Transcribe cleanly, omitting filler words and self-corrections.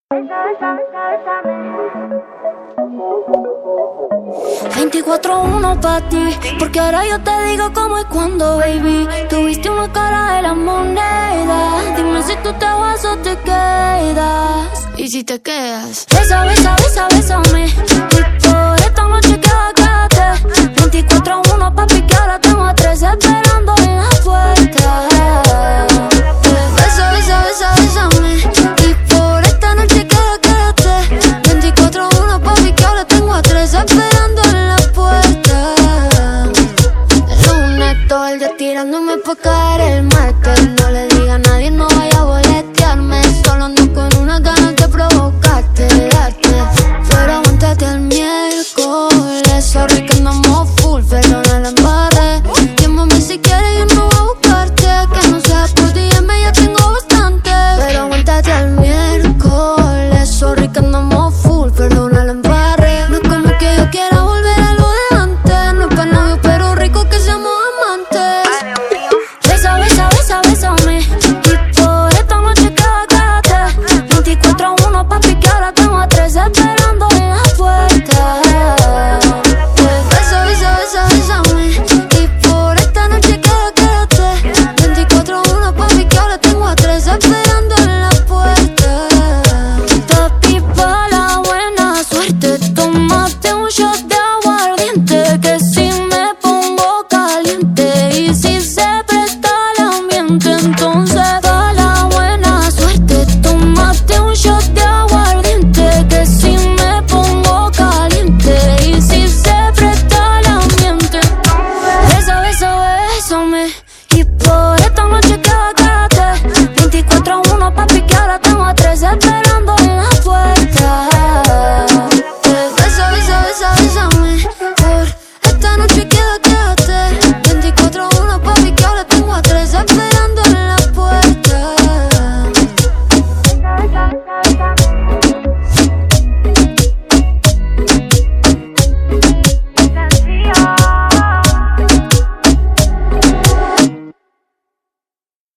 24/1 pa' ti, porque ahora yo te digo cómo y cuándo, baby. Tuviste una cara de la moneda. Dime si tú te vas o te quedas. Y si te quedas, besa, besa, besa, bésame. Y por esta noche quédate. 24/1 papi, que ahora tengo a 3 esperando.